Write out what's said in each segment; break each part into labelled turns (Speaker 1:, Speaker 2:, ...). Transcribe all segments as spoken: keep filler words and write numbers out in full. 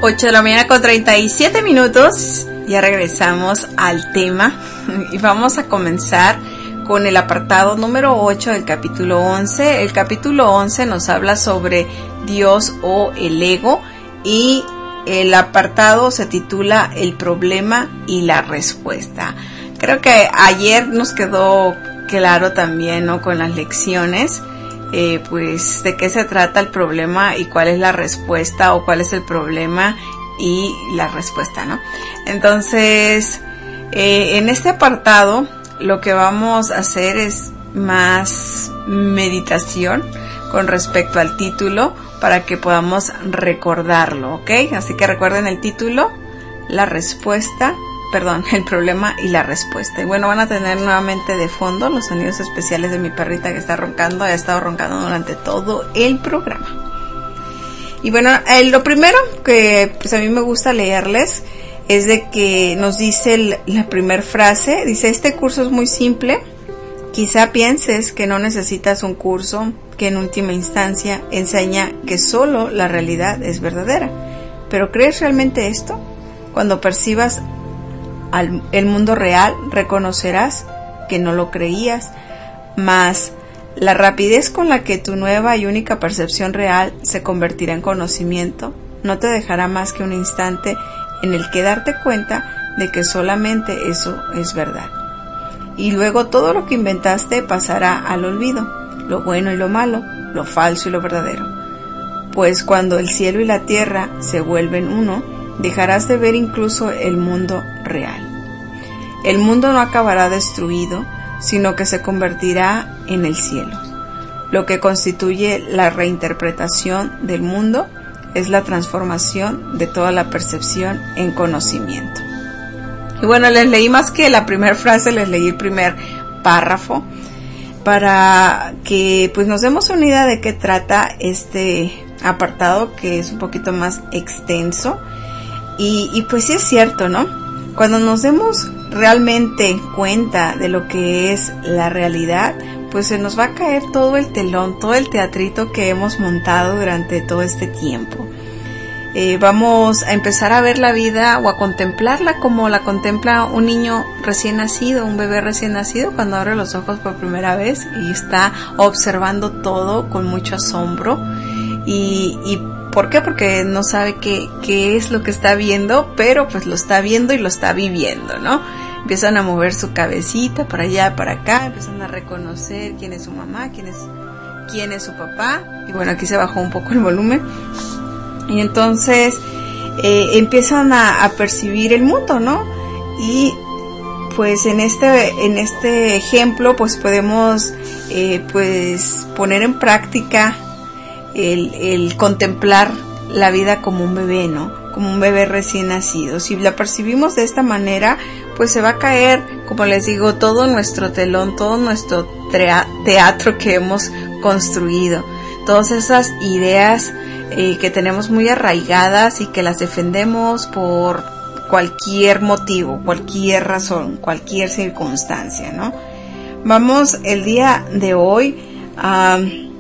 Speaker 1: ocho de la mañana con treinta y siete minutos. Ya regresamos al tema y vamos a comenzar con el apartado número ocho del capítulo once. El capítulo once nos habla sobre Dios o el ego y el apartado se titula El problema y la respuesta. Creo que ayer nos quedó claro también, ¿no?, con las lecciones, eh, pues de qué se trata el problema y cuál es la respuesta, o cuál es el problema y la respuesta, ¿no? Entonces, eh, en este apartado lo que vamos a hacer es más meditación con respecto al título para que podamos recordarlo, ¿ok? Así que recuerden el título, la respuesta, perdón, el problema y la respuesta. Y bueno, van a tener nuevamente de fondo los sonidos especiales de mi perrita que está roncando, ha estado roncando durante todo el programa. Y bueno, eh, lo primero que pues a mí me gusta leerles es de que nos dice el, la primera frase, dice: este curso es muy simple, quizá pienses que no necesitas un curso que en última instancia enseña que solo la realidad es verdadera, pero ¿crees realmente esto? Cuando percibas al, el mundo real, reconocerás que no lo creías, mas la rapidez con la que tu nueva y única percepción real se convertirá en conocimiento no te dejará más que un instante en el que darte cuenta de que solamente eso es verdad. Y luego todo lo que inventaste pasará al olvido, lo bueno y lo malo, lo falso y lo verdadero. Pues cuando el cielo y la tierra se vuelven uno, dejarás de ver incluso el mundo real. El mundo no acabará destruido, sino que se convertirá en el cielo. Lo que constituye la reinterpretación del mundo es la transformación de toda la percepción en conocimiento. Y bueno, les leí más que la primera frase, les leí el primer párrafo para que pues nos demos una idea de qué trata este apartado, que es un poquito más extenso. Y, y pues sí es cierto, ¿no? Cuando nos demos realmente cuenta de lo que es la realidad, pues se nos va a caer todo el telón, todo el teatrito que hemos montado durante todo este tiempo. Eh, vamos a empezar a ver la vida o a contemplarla como la contempla un niño recién nacido, un bebé recién nacido, cuando abre los ojos por primera vez y está observando todo con mucho asombro. Y, y ¿por qué? Porque no sabe qué, qué es lo que está viendo, pero pues lo está viendo y lo está viviendo, ¿no? Empiezan a mover su cabecita para allá, para acá, empiezan a reconocer quién es su mamá, quién es, quién es su papá. Y bueno, aquí se bajó un poco el volumen. Y entonces eh, empiezan a, a percibir el mundo, ¿no? Y pues en este, en este ejemplo pues podemos eh, pues poner en práctica el, el contemplar la vida como un bebé, ¿no? Como un bebé recién nacido. Si la percibimos de esta manera, pues se va a caer, como les digo, todo nuestro telón, todo nuestro teatro que hemos construido, todas esas ideas eh, que tenemos muy arraigadas y que las defendemos por cualquier motivo, cualquier razón, cualquier circunstancia, ¿no? Vamos el día de hoy a,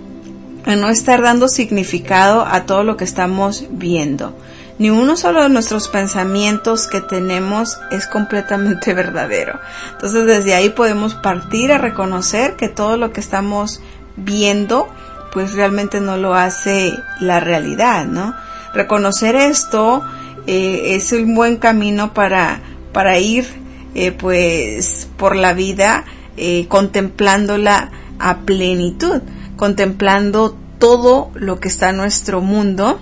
Speaker 1: a no estar dando significado a todo lo que estamos viendo. Ni uno solo de nuestros pensamientos que tenemos es completamente verdadero. Entonces desde ahí podemos partir a reconocer que todo lo que estamos viendo pues realmente no lo hace la realidad, ¿no? Reconocer esto eh, es un buen camino para, para ir eh, pues por la vida eh, contemplándola a plenitud, contemplando todo lo que está en nuestro mundo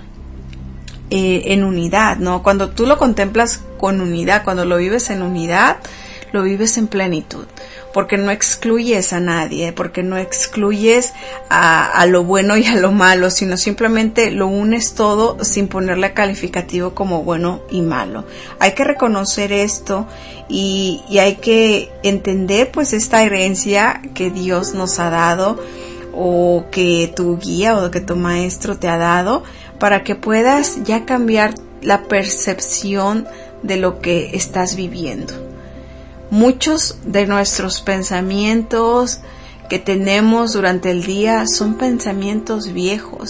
Speaker 1: Eh, en unidad, ¿no? Cuando tú lo contemplas con unidad, cuando lo vives en unidad, lo vives en plenitud, porque no excluyes a nadie, porque no excluyes a, a lo bueno y a lo malo, sino simplemente lo unes todo sin ponerle calificativo como bueno y malo. Hay que reconocer esto y, y hay que entender pues esta herencia que Dios nos ha dado, o que tu guía o que tu maestro te ha dado, para que puedas ya cambiar la percepción de lo que estás viviendo. Muchos de nuestros pensamientos que tenemos durante el día son pensamientos viejos,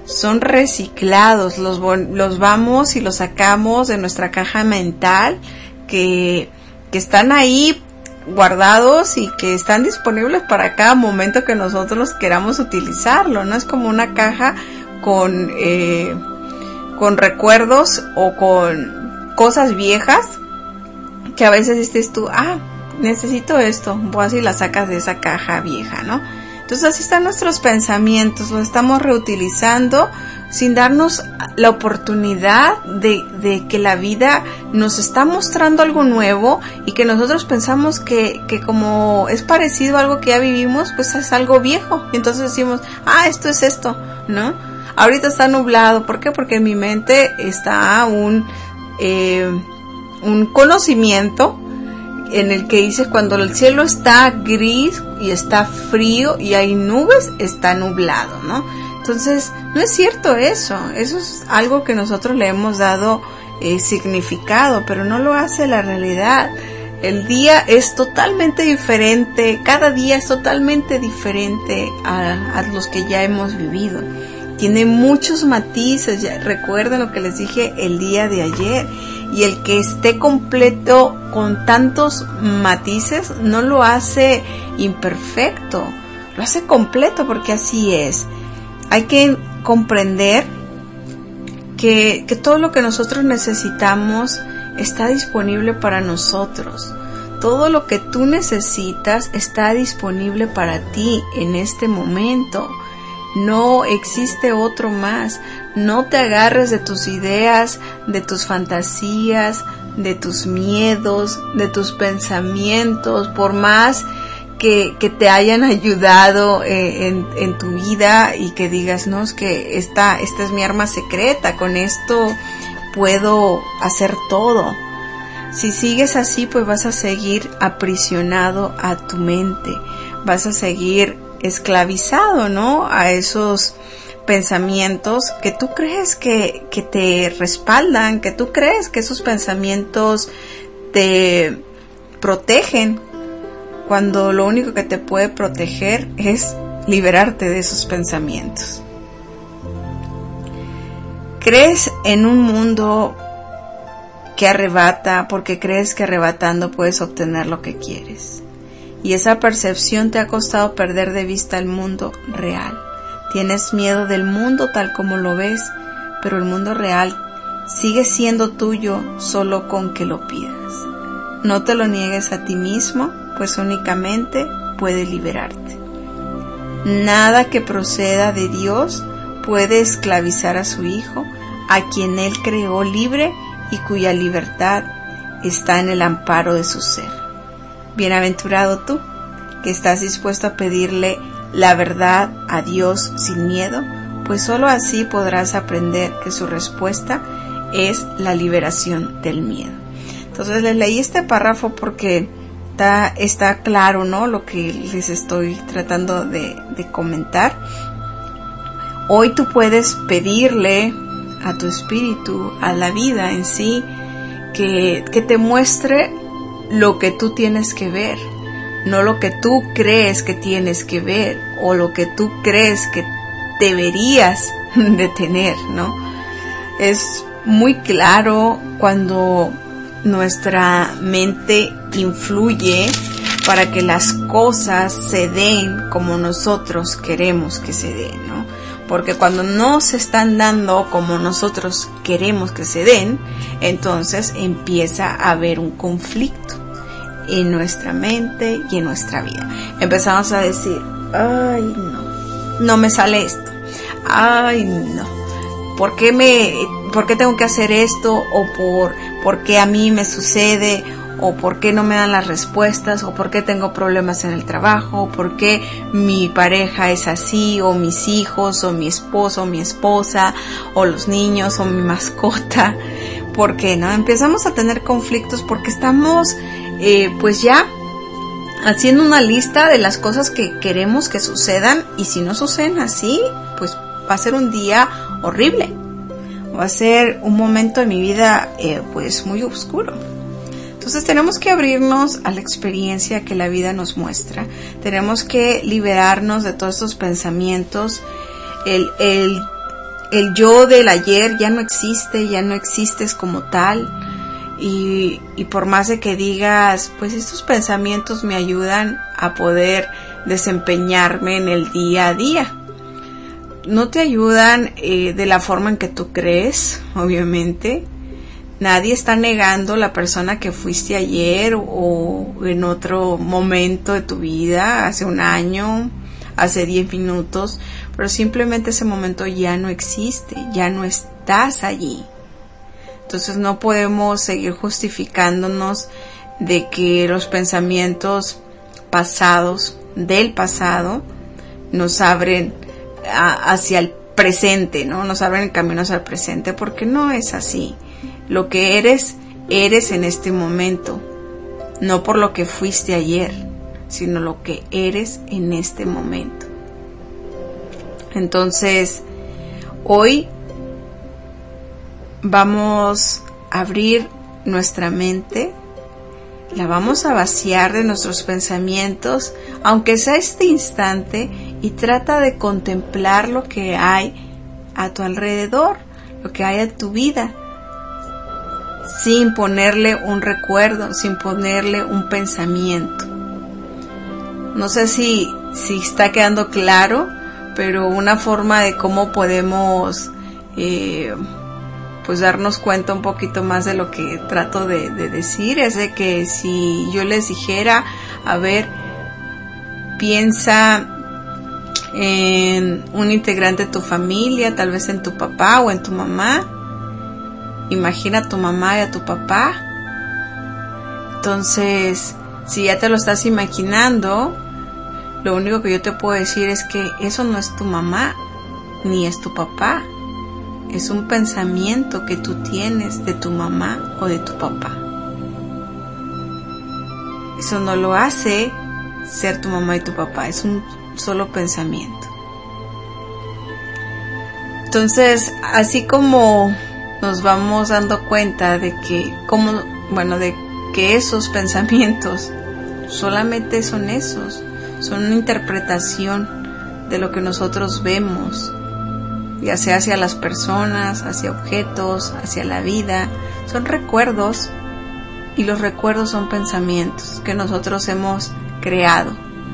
Speaker 1: son reciclados, los, los vamos y los sacamos de nuestra caja mental, que, que están ahí guardados y que están disponibles para cada momento que nosotros queramos utilizarlo, ¿no? Es como una caja con, eh, con recuerdos o con cosas viejas que a veces dices tú, ah, necesito esto, pues así la sacas de esa caja vieja, ¿no? Entonces así están nuestros pensamientos, los estamos reutilizando sin darnos la oportunidad de, de que la vida nos está mostrando algo nuevo y que nosotros pensamos que, que como es parecido a algo que ya vivimos, pues es algo viejo. Y entonces decimos, ah, esto es esto, ¿no? Ahorita está nublado, ¿por qué? Porque en mi mente está un, eh, un conocimiento en el que dice cuando el cielo está gris y está frío y hay nubes, está nublado, ¿no? Entonces, no es cierto eso, eso es algo que nosotros le hemos dado eh, significado, pero no lo hace la realidad. El día es totalmente diferente, cada día es totalmente diferente a, a los que ya hemos vivido. Tiene muchos matices, ya recuerden lo que les dije el día de ayer, y el que esté completo con tantos matices no lo hace imperfecto, lo hace completo porque así es. Hay que comprender que, que todo lo que nosotros necesitamos está disponible para nosotros. Todo lo que tú necesitas está disponible para ti en este momento. No existe otro más. No te agarres de tus ideas, de tus fantasías, de tus miedos, de tus pensamientos, por más que, que te hayan ayudado eh, en, en tu vida y que digas, no, es que esta, esta es mi arma secreta, con esto puedo hacer todo. Si sigues así, pues vas a seguir aprisionado a tu mente, vas a seguir esclavizado, ¿no? A esos pensamientos que tú crees que, que te respaldan, que tú crees que esos pensamientos te protegen, cuando lo único que te puede proteger es liberarte de esos pensamientos. Crees en un mundo que arrebata porque crees que arrebatando puedes obtener lo que quieres. Y esa percepción te ha costado perder de vista el mundo real. Tienes miedo del mundo tal como lo ves, pero el mundo real sigue siendo tuyo solo con que lo pidas. No te lo niegues a ti mismo, pues únicamente puede liberarte. Nada que proceda de Dios puede esclavizar a su Hijo, a quien Él creó libre y cuya libertad está en el amparo de su ser. Bienaventurado tú, que estás dispuesto a pedirle la verdad a Dios sin miedo, pues solo así podrás aprender que su respuesta es la liberación del miedo. Entonces les leí este párrafo porque está, está claro, ¿no?, lo que les estoy tratando de, de comentar. Hoy tú puedes pedirle a tu espíritu, a la vida en sí, que, que te muestre lo que tú tienes que ver, no lo que tú crees que tienes que ver o lo que tú crees que deberías de tener, ¿no? Es muy claro cuando nuestra mente influye para que las cosas se den como nosotros queremos que se den, ¿no? Porque cuando no se están dando como nosotros queremos que se den, entonces empieza a haber un conflicto en nuestra mente y en nuestra vida. Empezamos a decir, ay no, no me sale esto, ay no, ¿por qué me, por qué tengo que hacer esto? O por, ¿por qué a mí me sucede? O por qué no me dan las respuestas, o por qué tengo problemas en el trabajo, o por qué mi pareja es así, o mis hijos, o mi esposo, o mi esposa, o los niños, o mi mascota. ¿Por qué no? Empezamos a tener conflictos porque estamos eh, pues ya haciendo una lista de las cosas que queremos que sucedan, y si no suceden así, pues va a ser un día horrible, va a ser un momento de mi vida eh, pues muy oscuro. Entonces tenemos que abrirnos a la experiencia que la vida nos muestra. Tenemos que liberarnos de todos estos pensamientos. El, el, el yo del ayer ya no existe, ya no existes como tal. Y, y por más de que digas, pues estos pensamientos me ayudan a poder desempeñarme en el día a día. No te ayudan eh, de la forma en que tú crees, obviamente. Nadie está negando la persona que fuiste ayer o en otro momento de tu vida, hace un año, hace diez minutos, pero simplemente ese momento ya no existe, ya no estás allí. Entonces no podemos seguir justificándonos de que los pensamientos pasados, del pasado, nos abren a, hacia el presente, ¿no? Nos abren el camino hacia el presente, porque no es así. Lo que eres, eres en este momento, no por lo que fuiste ayer, sino lo que eres en este momento. Entonces, hoy vamos a abrir nuestra mente, la vamos a vaciar de nuestros pensamientos, aunque sea este instante, y trata de contemplar lo que hay a tu alrededor, lo que hay a tu vida, sin ponerle un recuerdo, sin ponerle un pensamiento. No sé si, si está quedando claro, pero una forma de cómo podemos eh, pues darnos cuenta un poquito más de lo que trato de, de decir es de que si yo les dijera, a ver, piensa en un integrante de tu familia, tal vez en tu papá o en tu mamá. Imagina a tu mamá y a tu papá. Entonces, si ya te lo estás imaginando, lo único que yo te puedo decir es que eso no es tu mamá ni es tu papá. Es un pensamiento que tú tienes de tu mamá o de tu papá. Eso no lo hace ser tu mamá y tu papá, es un solo pensamiento. Entonces, así como nos vamos dando cuenta de que, como, bueno, de que esos pensamientos solamente son esos, son una interpretación de lo que nosotros vemos, ya sea hacia las personas, hacia objetos, hacia la vida. Son recuerdos, y los recuerdos son pensamientos que nosotros hemos creado.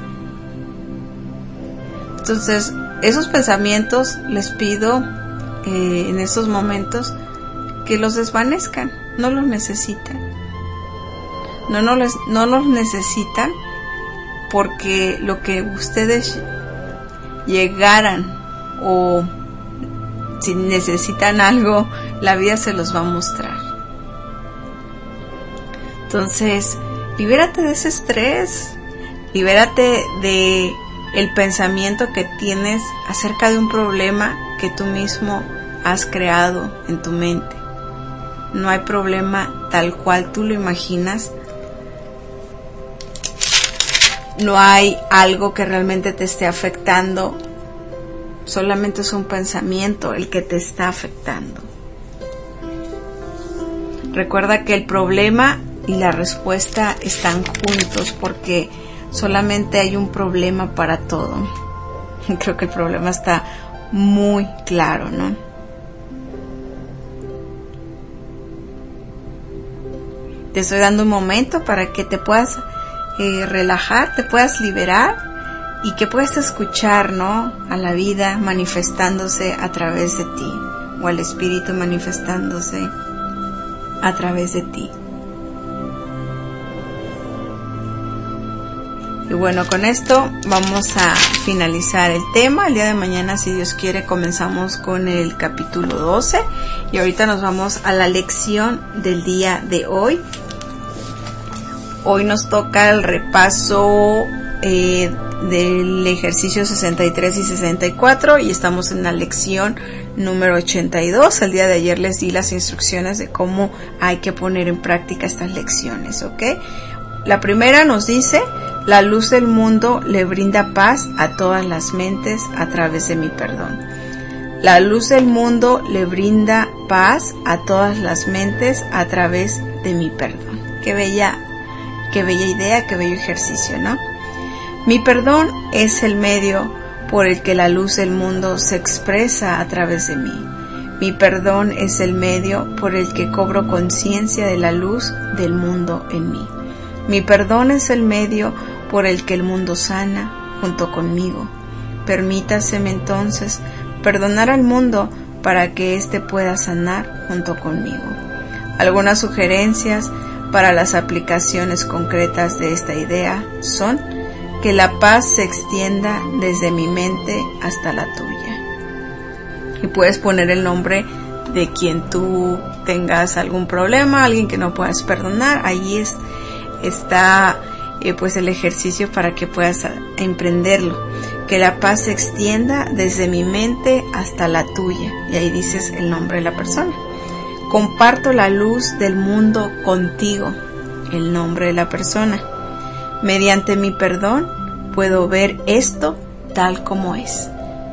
Speaker 1: Entonces, esos pensamientos les pido eh, en estos momentos que los desvanezcan, no los necesitan. No, no, les, no los necesitan porque lo que ustedes llegaran o si necesitan algo, la vida se los va a mostrar. Entonces, libérate de ese estrés, libérate de el pensamiento que tienes acerca de un problema que tú mismo has creado en tu mente. No hay problema tal cual tú lo imaginas. No hay algo que realmente te esté afectando. Solamente es un pensamiento el que te está afectando. Recuerda que el problema y la respuesta están juntos porque solamente hay un problema para todo. Creo que el problema está muy claro, ¿no? Te estoy dando un momento para que te puedas eh, relajar, te puedas liberar y que puedas escuchar, ¿no?, a la vida manifestándose a través de ti, o al espíritu manifestándose a través de ti. Y bueno, con esto vamos a finalizar el tema. El día de mañana, si Dios quiere, comenzamos con el capítulo doce. Y ahorita nos vamos a la lección del día de hoy. Hoy nos toca el repaso eh, del ejercicio sesenta y tres y sesenta y cuatro y estamos en la lección número ochenta y dos. El día de ayer les di las instrucciones de cómo hay que poner en práctica estas lecciones, ¿ok? La primera nos dice: la luz del mundo le brinda paz a todas las mentes a través de mi perdón. La luz del mundo le brinda paz a todas las mentes a través de mi perdón. Qué bella, qué bella idea, qué bello ejercicio, ¿no? Mi perdón es el medio por el que la luz del mundo se expresa a través de mí. Mi perdón es el medio por el que cobro conciencia de la luz del mundo en mí. Mi perdón es el medio por el que el mundo sana junto conmigo. Permítaseme entonces perdonar al mundo para que éste pueda sanar junto conmigo. Algunas sugerencias para las aplicaciones concretas de esta idea son que la paz se extienda desde mi mente hasta la tuya. Y puedes poner el nombre de quien tú tengas algún problema, alguien que no puedas perdonar. Ahí es, está eh, pues el ejercicio para que puedas emprenderlo. Que la paz se extienda desde mi mente hasta la tuya. Y ahí dices el nombre de la persona. Comparto la luz del mundo contigo. El nombre de la persona. Mediante mi perdón puedo ver esto tal como es.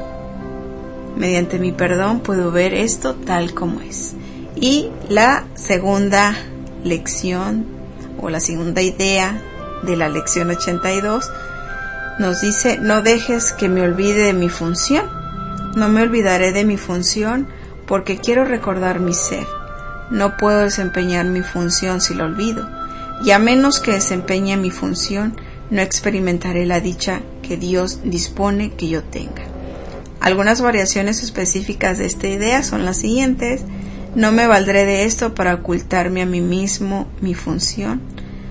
Speaker 1: Mediante mi perdón puedo ver esto tal como es. Y la segunda lección o la segunda idea de la lección ochenta y dos nos dice: no dejes que me olvide de mi función. No me olvidaré de mi función porque quiero recordar mi ser. No puedo desempeñar mi función si lo olvido. Y a menos que desempeñe mi función, no experimentaré la dicha que Dios dispone que yo tenga. Algunas variaciones específicas de esta idea son las siguientes: no me valdré de esto para ocultarme a mí mismo mi función.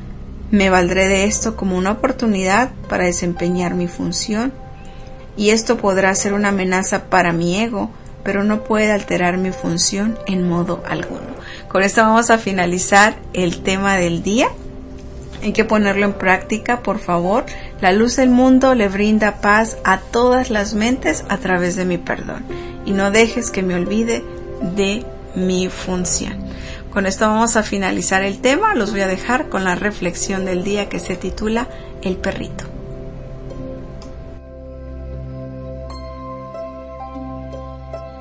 Speaker 1: Me valdré de esto como una oportunidad para desempeñar mi función. Y esto podrá ser una amenaza para mi ego, pero no puede alterar mi función en modo alguno. Con esto vamos a finalizar el tema del día. Hay que ponerlo en práctica, por favor. La luz del mundo le brinda paz a todas las mentes a través de mi perdón. Y no dejes que me olvide de mi función. Con esto vamos a finalizar el tema. Los voy a dejar con la reflexión del día que se titula El perrito.